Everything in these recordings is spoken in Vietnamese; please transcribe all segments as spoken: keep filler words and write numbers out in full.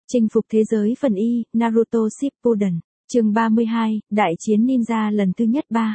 Chinh phục thế giới phần Y, Naruto Shippuden, chương ba mươi hai, Đại chiến ninja lần thứ nhất ba.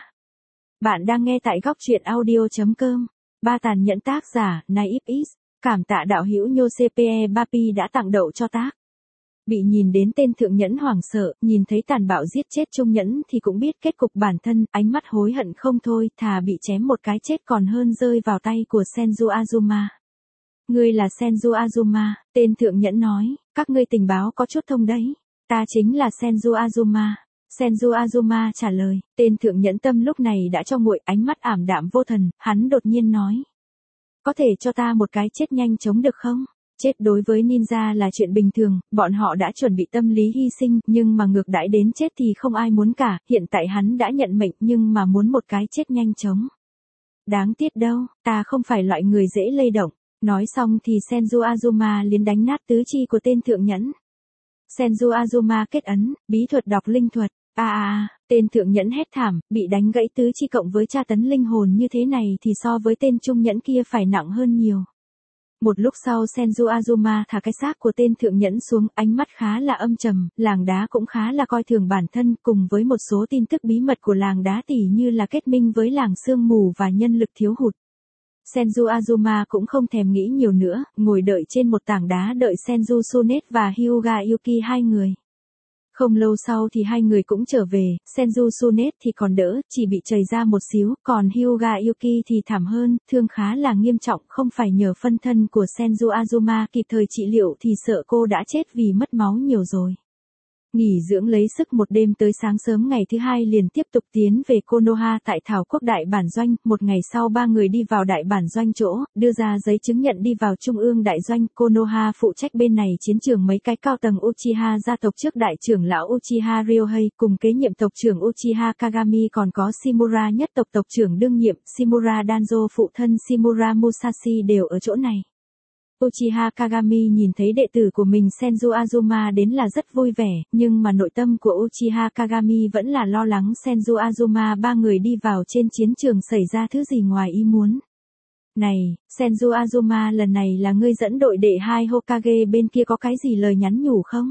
Bạn đang nghe tại góc truyện audio.com. Ba tàn nhẫn tác giả, Naif Is, cảm tạ đạo hữu Yosepe Bapi đã tặng đậu cho tác. Bị nhìn đến tên thượng nhẫn hoảng sợ, nhìn thấy tàn bạo giết chết trung nhẫn thì cũng biết kết cục bản thân, ánh mắt hối hận không thôi, thà bị chém một cái chết còn hơn rơi vào tay của Senju Azuma. Ngươi là Senju Azuma, tên thượng nhẫn nói, các ngươi tình báo có chút thông đấy. Ta chính là Senju Azuma. Senju Azuma trả lời, tên thượng nhẫn tâm lúc này đã cho nguội, ánh mắt ảm đạm vô thần, hắn đột nhiên nói. Có thể cho ta một cái chết nhanh chóng được không? Chết đối với ninja là chuyện bình thường, bọn họ đã chuẩn bị tâm lý hy sinh, nhưng mà ngược đãi đến chết thì không ai muốn cả, hiện tại hắn đã nhận mệnh nhưng mà muốn một cái chết nhanh chóng. Đáng tiếc đâu, ta không phải loại người dễ lay động. Nói xong thì Senju Azuma liền đánh nát tứ chi của tên thượng nhẫn. Senju Azuma kết ấn, bí thuật đọc linh thuật. À à à, tên thượng nhẫn hét thảm, bị đánh gãy tứ chi cộng với tra tấn linh hồn như thế này thì so với tên trung nhẫn kia phải nặng hơn nhiều. Một lúc sau Senju Azuma thả cái xác của tên thượng nhẫn xuống, ánh mắt khá là âm trầm, làng đá cũng khá là coi thường bản thân, cùng với một số tin tức bí mật của làng đá tỉ như là kết minh với làng sương mù và nhân lực thiếu hụt. Senju Azuma cũng không thèm nghĩ nhiều nữa, ngồi đợi trên một tảng đá đợi Senju Tsunet và Hyuga Yuki hai người. Không lâu sau thì hai người cũng trở về, Senju Tsunet thì còn đỡ, chỉ bị chảy ra một xíu, còn Hyuga Yuki thì thảm hơn, thương khá là nghiêm trọng, không phải nhờ phân thân của Senju Azuma kịp thời trị liệu thì sợ cô đã chết vì mất máu nhiều rồi. Nghỉ dưỡng lấy sức một đêm tới sáng sớm ngày thứ hai liền tiếp tục tiến về Konoha tại Thảo Quốc Đại Bản Doanh, một ngày sau ba người đi vào Đại Bản Doanh chỗ, đưa ra giấy chứng nhận đi vào Trung ương Đại Doanh, Konoha phụ trách bên này chiến trường mấy cái cao tầng Uchiha gia tộc trước đại trưởng lão Uchiha Ryohei, cùng kế nhiệm tộc trưởng Uchiha Kagami còn có Shimura nhất tộc tộc trưởng đương nhiệm, Shimura Danzo phụ thân Shimura Musashi đều ở chỗ này. Uchiha Kagami nhìn thấy đệ tử của mình Senju Azuma đến là rất vui vẻ, nhưng mà nội tâm của Uchiha Kagami vẫn là lo lắng Senju Azuma ba người đi vào trên chiến trường xảy ra thứ gì ngoài ý muốn. Này, Senju Azuma lần này là ngươi dẫn đội đệ hai Hokage bên kia có cái gì lời nhắn nhủ không?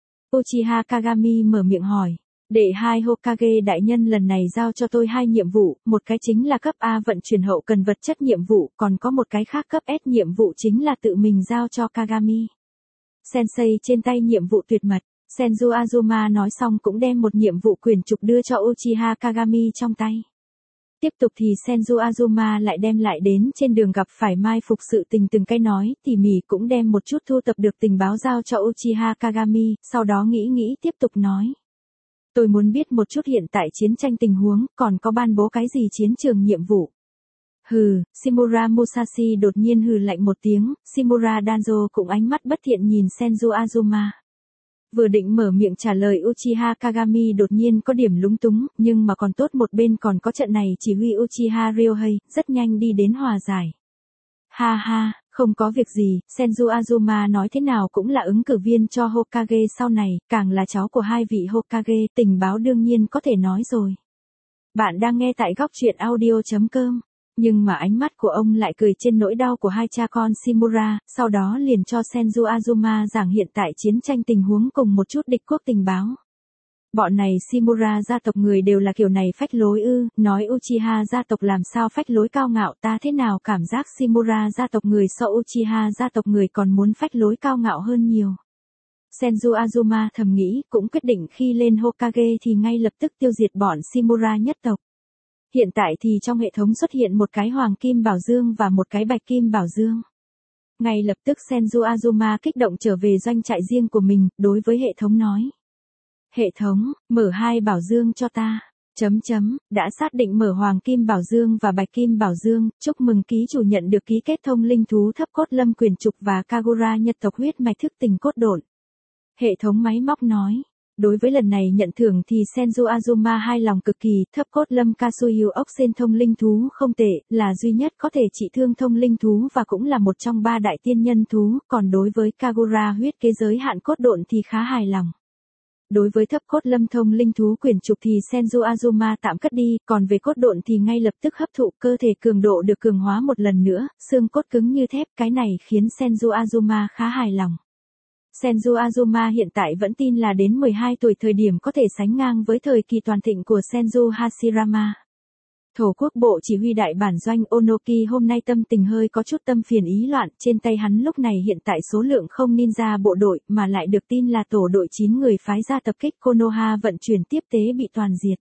Uchiha Kagami mở miệng hỏi. Đệ hai Hokage đại nhân lần này giao cho tôi hai nhiệm vụ, một cái chính là cấp A vận chuyển hậu cần vật chất nhiệm vụ, còn có một cái khác cấp S nhiệm vụ chính là tự mình giao cho Kagami. Sensei trên tay nhiệm vụ tuyệt mật, Senju Azuma nói xong cũng đem một nhiệm vụ quyền trục đưa cho Uchiha Kagami trong tay. Tiếp tục thì Senju Azuma lại đem lại đến trên đường gặp phải mai phục sự tình từng cái nói, tỉ mỉ cũng đem một chút thu tập được tình báo giao cho Uchiha Kagami, sau đó nghĩ nghĩ tiếp tục nói. Tôi muốn biết một chút hiện tại chiến tranh tình huống, còn có ban bố cái gì chiến trường nhiệm vụ. Hừ, Shimura Musashi đột nhiên hừ lạnh một tiếng, Shimura Danzo cũng ánh mắt bất thiện nhìn Senju Azuma. Vừa định mở miệng trả lời Uchiha Kagami đột nhiên có điểm lúng túng, nhưng mà còn tốt một bên còn có trận này chỉ huy Uchiha Ryohei, rất nhanh đi đến hòa giải. Ha ha, không có việc gì, Senju Azuma nói thế nào cũng là ứng cử viên cho Hokage sau này, càng là cháu của hai vị Hokage, tình báo đương nhiên có thể nói rồi. Bạn đang nghe tại góc truyện audio.com, nhưng mà ánh mắt của ông lại cười trên nỗi đau của hai cha con Shimura, sau đó liền cho Senju Azuma giảng hiện tại chiến tranh tình huống cùng một chút địch quốc tình báo. Bọn này Shimura gia tộc người đều là kiểu này phách lối ư, nói Uchiha gia tộc làm sao phách lối cao ngạo, ta thế nào cảm giác Shimura gia tộc người so Uchiha gia tộc người còn muốn phách lối cao ngạo hơn nhiều. Senju Azuma thầm nghĩ, cũng quyết định khi lên Hokage thì ngay lập tức tiêu diệt bọn Shimura nhất tộc. Hiện tại thì trong hệ thống xuất hiện một cái hoàng kim bảo dương và một cái bạch kim bảo dương. Ngay lập tức Senju Azuma kích động trở về doanh trại riêng của mình, đối với hệ thống nói. Hệ thống, mở hai bảo dương cho ta. Chấm chấm, đã xác định mở hoàng kim bảo dương và bạch kim bảo dương, chúc mừng ký chủ nhận được ký kết thông linh thú thấp cốt lâm quyền trục và Kagura nhất tộc huyết mạch thức tình cốt độn. Hệ thống máy móc nói. Đối với lần này nhận thưởng thì Senju Azuma hài lòng cực kỳ, thấp cốt lâm Kasuyu ốc sen thông linh thú không tệ, là duy nhất có thể trị thương thông linh thú và cũng là một trong ba đại tiên nhân thú, còn đối với Kagura huyết kế giới hạn cốt độn thì khá hài lòng. Đối với thấp cốt lâm thông linh thú quyền trục thì Senju Azuma tạm cất đi, còn về cốt độn thì ngay lập tức hấp thụ, cơ thể cường độ được cường hóa một lần nữa, xương cốt cứng như thép, cái này khiến Senju Azuma khá hài lòng. Senju Azuma hiện tại vẫn tin là đến mười hai tuổi thời điểm có thể sánh ngang với thời kỳ toàn thịnh của Senju Hashirama. Thổ quốc bộ chỉ huy đại bản doanh Onoki hôm nay tâm tình hơi có chút tâm phiền ý loạn, trên tay hắn lúc này hiện tại số lượng không ninja bộ đội mà lại được tin là tổ đội chín người phái ra tập kích Konoha vận chuyển tiếp tế bị toàn diệt.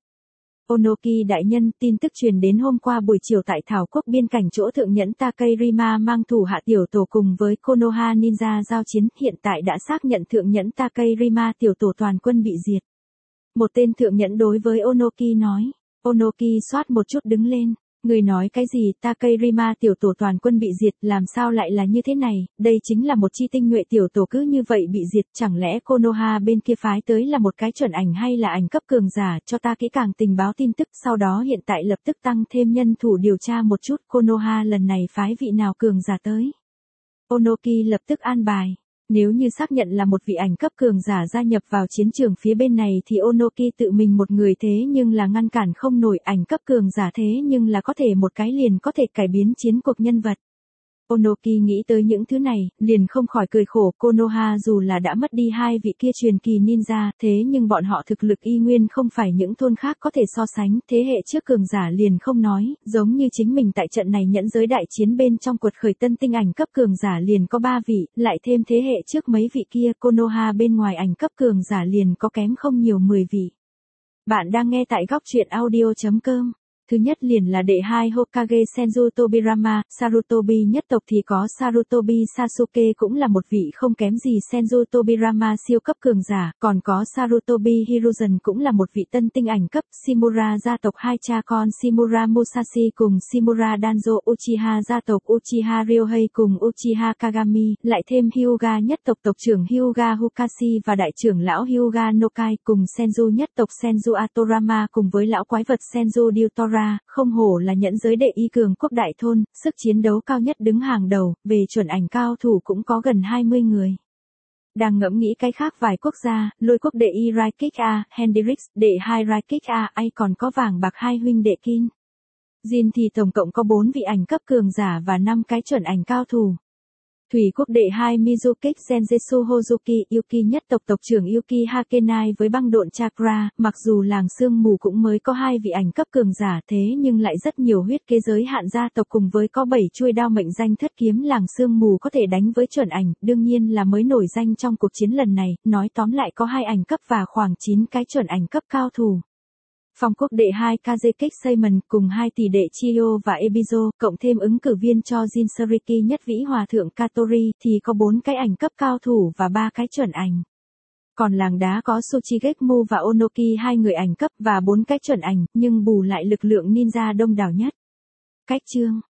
Onoki đại nhân, tin tức truyền đến hôm qua buổi chiều tại Thảo quốc biên cảnh chỗ thượng nhẫn Takeirima mang thủ hạ tiểu tổ cùng với Konoha ninja giao chiến, hiện tại đã xác nhận thượng nhẫn Takeirima tiểu tổ toàn quân bị diệt. Một tên thượng nhẫn đối với Onoki nói. Onoki xoát một chút đứng lên. Người nói cái gì? Takeirima tiểu tổ toàn quân bị diệt, làm sao lại là như thế này? Đây chính là một chi tinh nhuệ tiểu tổ cứ như vậy bị diệt, chẳng lẽ Konoha bên kia phái tới là một cái chuẩn ảnh hay là ảnh cấp cường giả? Cho ta kỹ càng tình báo tin tức, sau đó hiện tại lập tức tăng thêm nhân thủ điều tra một chút Konoha lần này phái vị nào cường giả tới. Onoki lập tức an bài. Nếu như xác nhận là một vị ảnh cấp cường giả gia nhập vào chiến trường phía bên này thì Onoki tự mình một người thế nhưng là ngăn cản không nổi, ảnh cấp cường giả thế nhưng là có thể một cái liền có thể cải biến chiến cuộc nhân vật. Onoki nghĩ tới những thứ này, liền không khỏi cười khổ. Konoha dù là đã mất đi hai vị kia truyền kỳ ninja, thế nhưng bọn họ thực lực y nguyên không phải những thôn khác có thể so sánh, thế hệ trước cường giả liền không nói, giống như chính mình tại trận này nhẫn giới đại chiến bên trong quật khởi tân tinh ảnh cấp cường giả liền có ba vị, lại thêm thế hệ trước mấy vị kia, Konoha bên ngoài ảnh cấp cường giả liền có kém không nhiều mười vị. Bạn đang nghe tại góc truyện audio chấm com. Thứ nhất liền là đệ hai Hokage Senju Tobirama, Sarutobi nhất tộc thì có Sarutobi Sasuke cũng là một vị không kém gì Senju Tobirama siêu cấp cường giả, còn có Sarutobi Hiruzen cũng là một vị tân tinh ảnh cấp, Shimura gia tộc hai cha con Shimura Musashi cùng Shimura Danzo, Uchiha gia tộc Uchiha Ryohei cùng Uchiha Kagami, lại thêm Hyuga nhất tộc tộc trưởng Hyuga Hukashi và đại trưởng lão Hyuga Nokai cùng Senju nhất tộc Senju Atorama cùng với lão quái vật Senju Ryutora. Không hổ là nhẫn giới đệ y cường quốc đại thôn, sức chiến đấu cao nhất đứng hàng đầu, về chuẩn ảnh cao thủ cũng có gần hai mươi người. Đang ngẫm nghĩ cái khác vài quốc gia, lôi quốc đệ y Raikik A, Hendrix, đệ hai Raikik A, ai còn có vàng bạc hai huynh đệ Kin. Jin thì tổng cộng có bốn vị ảnh cấp cường giả và năm cái chuẩn ảnh cao thủ. Thủy quốc đệ hai Mizukik Genjetsu Hozuki, Yuki nhất tộc tộc trưởng Yuki Hakenai với băng độn chakra, mặc dù làng sương mù cũng mới có hai vị ảnh cấp cường giả thế nhưng lại rất nhiều huyết kế giới hạn gia tộc cùng với có bảy chuôi đao mệnh danh thất kiếm làng sương mù có thể đánh với chuẩn ảnh, đương nhiên là mới nổi danh trong cuộc chiến lần này, nói tóm lại có hai ảnh cấp và khoảng chín cái chuẩn ảnh cấp cao thủ. Phong quốc đệ hai Kazekik Seimon cùng hai tỷ đệ Chiyo và Ebizo, cộng thêm ứng cử viên cho Jinsuriki nhất vĩ hòa thượng Katori thì có bốn cái ảnh cấp cao thủ và ba cái chuẩn ảnh. Còn làng đá có Tsuchigekmu và Onoki hai người ảnh cấp và bốn cái chuẩn ảnh, nhưng bù lại lực lượng ninja đông đảo nhất. Cách chương